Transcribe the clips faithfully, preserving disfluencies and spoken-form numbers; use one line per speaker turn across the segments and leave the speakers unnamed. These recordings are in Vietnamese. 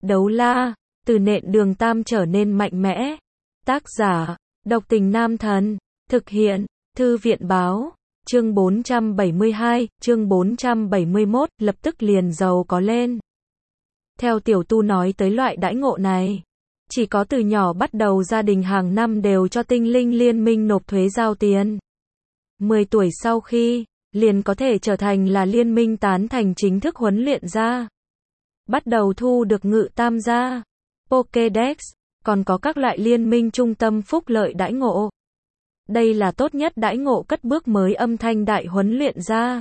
Đấu la, từ nện đường tam trở nên mạnh mẽ. Tác giả, độc tình nam thần. Thực hiện, thư viện báo. Chương bốn trăm bảy mươi hai, chương bốn trăm bảy mươi mốt, lập tức liền giàu có lên. Theo tiểu tu nói tới loại đãi ngộ này, chỉ có từ nhỏ bắt đầu gia đình hàng năm đều cho tinh linh liên minh nộp thuế giao tiền. mười tuổi sau khi, liền có thể trở thành là liên minh tán thành chính thức huấn luyện ra. Bắt đầu thu được ngự tam gia, Pokédex, còn có các loại liên minh trung tâm phúc lợi đãi ngộ. Đây là tốt nhất đãi ngộ cất bước mới âm thanh đại huấn luyện ra.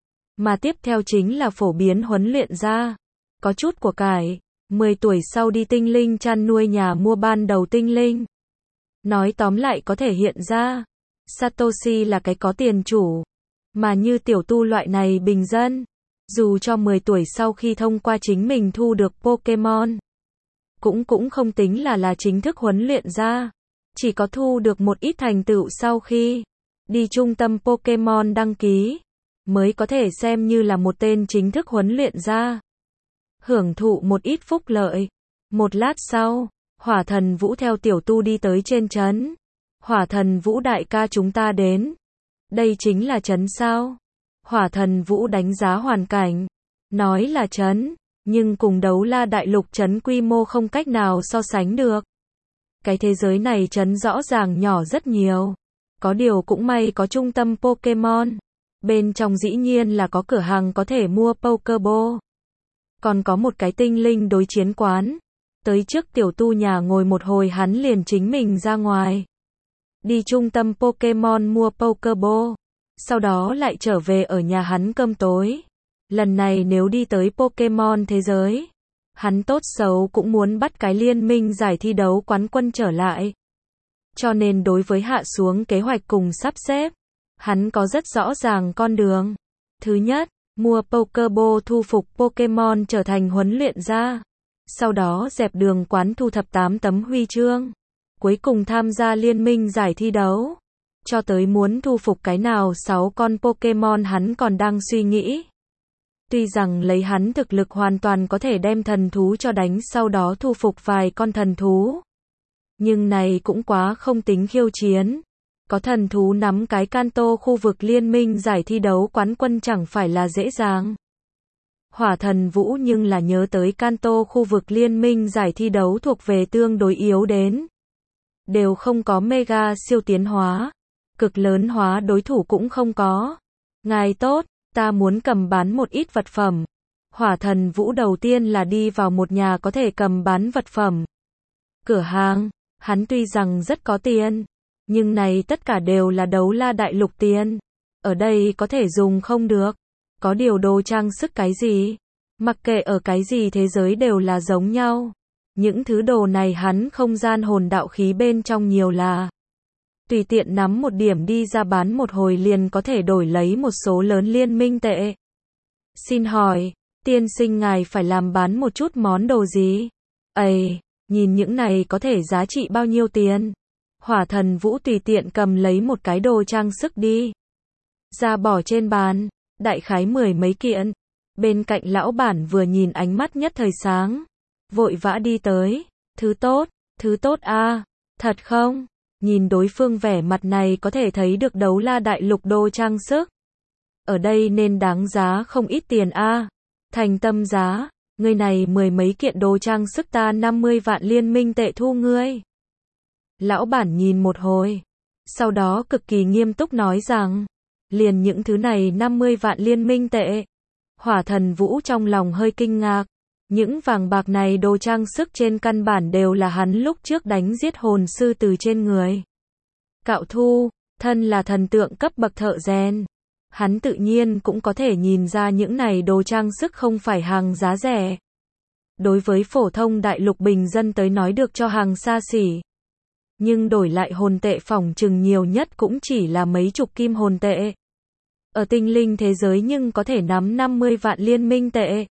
Mà tiếp theo chính là phổ biến huấn luyện ra. Có chút của cải, mười tuổi sau đi tinh linh chăn nuôi nhà mua ban đầu tinh linh. Nói tóm lại có thể hiện ra, Satoshi là cái có tiền chủ. Mà như tiểu tu loại này bình dân, dù cho mười tuổi sau khi thông qua chính mình thu được Pokemon, cũng cũng không tính là là chính thức huấn luyện ra. Chỉ có thu được một ít thành tựu sau khi đi trung tâm Pokemon đăng ký, mới có thể xem như là một tên chính thức huấn luyện ra. Hưởng thụ một ít phúc lợi. Một lát sau, Hỏa Thần Vũ theo tiểu tu đi tới trên trấn. Hỏa Thần Vũ đại ca, chúng ta đến. Đây chính là trấn sao? Hỏa Thần Vũ đánh giá hoàn cảnh, nói là trấn, nhưng cùng Đấu La đại lục trấn quy mô không cách nào so sánh được. Cái thế giới này trấn rõ ràng nhỏ rất nhiều. Có điều cũng may có trung tâm Pokemon. Bên trong dĩ nhiên là có cửa hàng có thể mua Pokeball. Còn có một cái tinh linh đối chiến quán. Tới trước tiểu tu nhà ngồi một hồi hắn liền chính mình ra ngoài. Đi trung tâm Pokemon mua Pokeball. Sau đó lại trở về ở nhà hắn cơm tối. Lần này nếu đi tới Pokemon thế giới, hắn tốt xấu cũng muốn bắt cái liên minh giải thi đấu quán quân trở lại. Cho nên đối với hạ xuống kế hoạch cùng sắp xếp, hắn có rất rõ ràng con đường. Thứ nhất, mua Pokeball thu phục Pokemon trở thành huấn luyện ra. Sau đó dẹp đường quán thu thập tám tấm huy chương. Cuối cùng tham gia liên minh giải thi đấu. Cho tới muốn thu phục cái nào sáu con Pokemon hắn còn đang suy nghĩ. Tuy rằng lấy hắn thực lực hoàn toàn có thể đem thần thú cho đánh sau đó thu phục vài con thần thú. Nhưng này cũng quá không tính khiêu chiến. Có thần thú nắm cái Kanto khu vực liên minh giải thi đấu quán quân chẳng phải là dễ dàng. Hỏa Thần Vũ nhưng là nhớ tới Kanto khu vực liên minh giải thi đấu thuộc về tương đối yếu đến. Đều không có mega siêu tiến hóa. Cực lớn hóa đối thủ cũng không có. Ngài tốt, ta muốn cầm bán một ít vật phẩm. Hỏa Thần Vũ đầu tiên là đi vào một nhà có thể cầm bán vật phẩm. Cửa hàng, hắn tuy rằng rất có tiền, nhưng này tất cả đều là Đấu La đại lục tiền. Ở đây có thể dùng không được. Có điều đồ trang sức cái gì, mặc kệ ở cái gì thế giới đều là giống nhau. Những thứ đồ này hắn không gian hồn đạo khí bên trong nhiều là. Tùy tiện nắm một điểm đi ra bán một hồi liền có thể đổi lấy một số lớn liên minh tệ. Xin hỏi, tiên sinh ngài phải làm bán một chút món đồ gì? Ây, nhìn những này có thể giá trị bao nhiêu tiền? Hỏa Thần Vũ tùy tiện cầm lấy một cái đồ trang sức đi. Ra bỏ trên bàn, đại khái mười mấy kiện. Bên cạnh lão bản vừa nhìn ánh mắt nhất thời sáng. Vội vã đi tới. Thứ tốt, thứ tốt a à, thật không? Nhìn đối phương vẻ mặt này có thể thấy được Đấu La đại lục đồ trang sức. Ở đây nên đáng giá không ít tiền a à. Thành tâm giá, người này mười mấy kiện đồ trang sức ta năm mươi vạn liên minh tệ thu ngươi. Lão bản nhìn một hồi. Sau đó cực kỳ nghiêm túc nói rằng, liền những thứ này năm mươi vạn liên minh tệ. Hỏa Thần Vũ trong lòng hơi kinh ngạc. Những vàng bạc này đồ trang sức trên căn bản đều là hắn lúc trước đánh giết hồn sư từ trên người. Cạo thu, thân là thần tượng cấp bậc thợ rèn. Hắn tự nhiên cũng có thể nhìn ra những này đồ trang sức không phải hàng giá rẻ. Đối với phổ thông đại lục bình dân tới nói được cho hàng xa xỉ. Nhưng đổi lại hồn tệ phỏng chừng nhiều nhất cũng chỉ là mấy chục kim hồn tệ. Ở tinh linh thế giới nhưng có thể nắm năm mươi vạn liên minh tệ.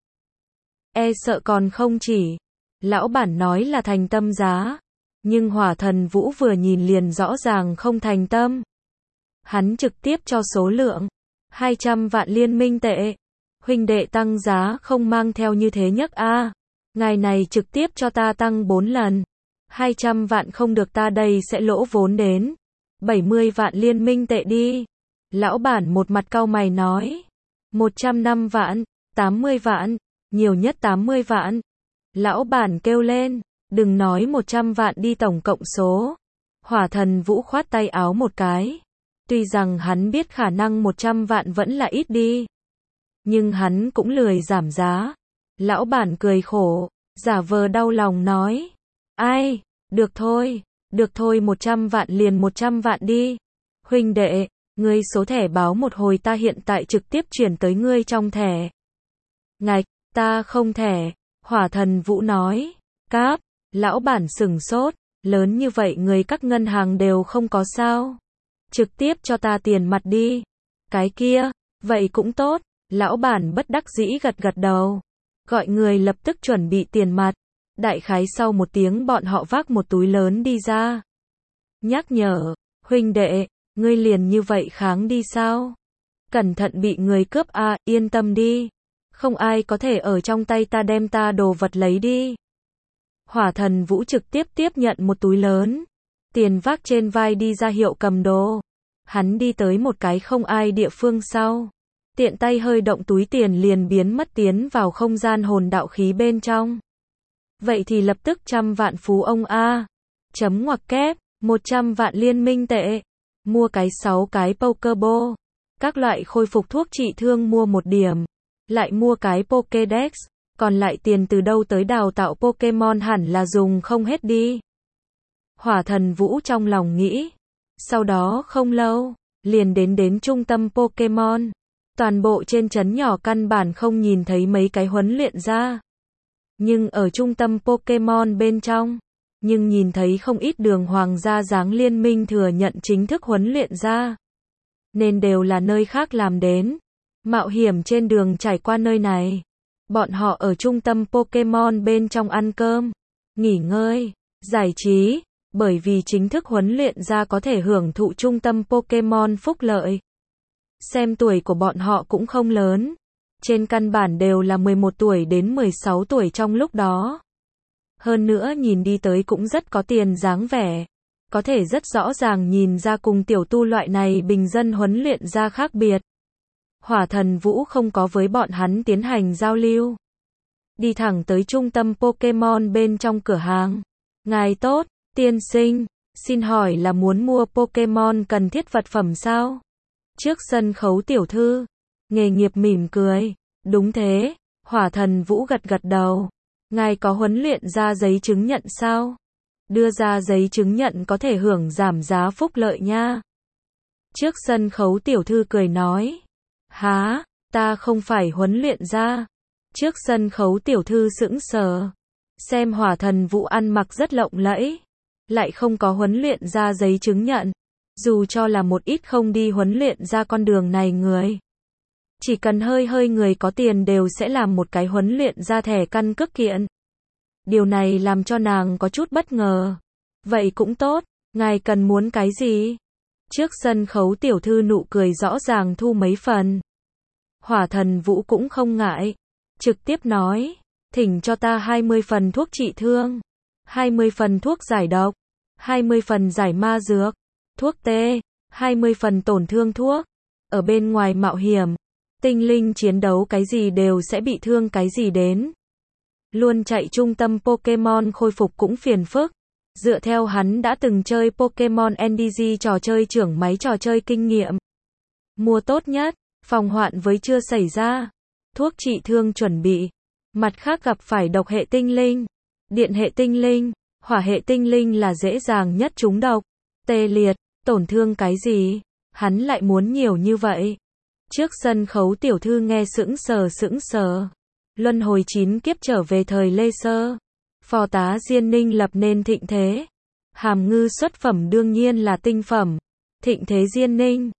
E sợ còn không chỉ. Lão bản nói là thành tâm giá. Nhưng Hỏa Thần Vũ vừa nhìn liền rõ ràng không thành tâm. Hắn trực tiếp cho số lượng hai trăm vạn liên minh tệ. Huynh đệ tăng giá không mang theo như thế nhấc a. Ngài này trực tiếp cho ta tăng bốn lần. hai trăm vạn không được, ta đây sẽ lỗ vốn đến bảy mươi vạn liên minh tệ đi. Lão bản một mặt cau mày nói. một trăm năm vạn, tám mươi vạn, nhiều nhất tám mươi vạn. Lão bản kêu lên, đừng nói một trăm vạn đi, tổng cộng số. Hỏa Thần Vũ khoát tay áo một cái. Tuy rằng hắn biết khả năng một trăm vạn vẫn là ít đi, nhưng hắn cũng lười giảm giá. Lão bản cười khổ, giả vờ đau lòng nói. Ai, được thôi, được thôi, một trăm vạn liền một trăm vạn đi. Huynh đệ, ngươi số thẻ báo một hồi, ta hiện tại trực tiếp chuyển tới ngươi trong thẻ. Ngạch, ta không thẻ. Hỏa Thần Vũ nói. Cáp, lão bản sửng sốt, lớn như vậy người các ngân hàng đều không có sao? Trực tiếp cho ta tiền mặt đi. Cái kia, vậy cũng tốt. Lão bản bất đắc dĩ gật gật đầu. Gọi người lập tức chuẩn bị tiền mặt. Đại khái sau một tiếng bọn họ vác một túi lớn đi ra. Nhắc nhở, huynh đệ, ngươi liền như vậy kháng đi sao? Cẩn thận bị người cướp à, yên tâm đi. Không ai có thể ở trong tay ta đem ta đồ vật lấy đi. Hỏa Thần Vũ trực tiếp tiếp nhận một túi lớn. Tiền vác trên vai đi ra hiệu cầm đồ. Hắn đi tới một cái không ai địa phương sau. Tiện tay hơi động túi tiền liền biến mất tiến vào không gian hồn đạo khí bên trong. Vậy thì lập tức trăm vạn phú ông A. Chấm ngoặc kép, một trăm vạn liên minh tệ. Mua cái sáu cái Pokeball. Các loại khôi phục thuốc trị thương mua một điểm. Lại mua cái Pokédex. Còn lại tiền từ đâu tới đào tạo Pokemon hẳn là dùng không hết đi. Hỏa Thần Vũ trong lòng nghĩ. Sau đó không lâu, liền đến đến trung tâm Pokemon. Toàn bộ trên trấn nhỏ căn bản không nhìn thấy mấy cái huấn luyện ra. Nhưng ở trung tâm Pokemon bên trong, nhưng nhìn thấy không ít đường hoàng gia dáng liên minh thừa nhận chính thức huấn luyện ra. Nên đều là nơi khác làm đến. Mạo hiểm trên đường trải qua nơi này. Bọn họ ở trung tâm Pokemon bên trong ăn cơm, nghỉ ngơi, giải trí, bởi vì chính thức huấn luyện ra có thể hưởng thụ trung tâm Pokemon phúc lợi. Xem tuổi của bọn họ cũng không lớn, trên căn bản đều là mười một tuổi đến mười sáu tuổi trong lúc đó. Hơn nữa nhìn đi tới cũng rất có tiền dáng vẻ, có thể rất rõ ràng nhìn ra cùng tiểu tu loại này bình dân huấn luyện ra khác biệt. Hỏa Thần Vũ không có với bọn hắn tiến hành giao lưu. Đi thẳng tới trung tâm Pokemon bên trong cửa hàng. Ngài tốt, tiên sinh, xin hỏi là muốn mua Pokemon cần thiết vật phẩm sao? Trước sân khấu tiểu thư, nghề nghiệp mỉm cười. Đúng thế, Hỏa Thần Vũ gật gật đầu. Ngài có huấn luyện ra giấy chứng nhận sao? Đưa ra giấy chứng nhận có thể hưởng giảm giá phúc lợi nha. Trước sân khấu tiểu thư cười nói. Hả, ta không phải huấn luyện ra. Trước sân khấu tiểu thư sững sờ. Xem Hỏa Thần Vũ ăn mặc rất lộng lẫy, lại không có huấn luyện ra giấy chứng nhận. Dù cho là một ít không đi huấn luyện ra con đường này người, chỉ cần hơi hơi người có tiền đều sẽ làm một cái huấn luyện ra thẻ căn cước kiện. Điều này làm cho nàng có chút bất ngờ. Vậy cũng tốt, ngài cần muốn cái gì? Trước sân khấu tiểu thư nụ cười rõ ràng thu mấy phần. Hỏa Thần Vũ cũng không ngại, trực tiếp nói, thỉnh cho ta hai mươi phần thuốc trị thương, hai mươi phần thuốc giải độc, hai mươi phần giải ma dược, thuốc tê, hai mươi phần tổn thương thuốc. Ở bên ngoài mạo hiểm, tinh linh chiến đấu cái gì đều sẽ bị thương cái gì đến. Luôn chạy trung tâm Pokemon khôi phục cũng phiền phức. Dựa theo hắn đã từng chơi Pokemon en đê giê trò chơi trưởng máy trò chơi kinh nghiệm. Mua tốt nhất, phòng hoạn với chưa xảy ra. Thuốc trị thương chuẩn bị. Mặt khác gặp phải độc hệ tinh linh, điện hệ tinh linh, hỏa hệ tinh linh là dễ dàng nhất trúng độc. Tê liệt, tổn thương cái gì? Hắn lại muốn nhiều như vậy. Trước sân khấu tiểu thư nghe sững sờ sững sờ. Luân hồi chín kiếp trở về thời Lê Sơ. Phò tá Diên Ninh lập nên thịnh thế. Hàm ngư xuất phẩm đương nhiên là tinh phẩm. Thịnh thế Diên Ninh.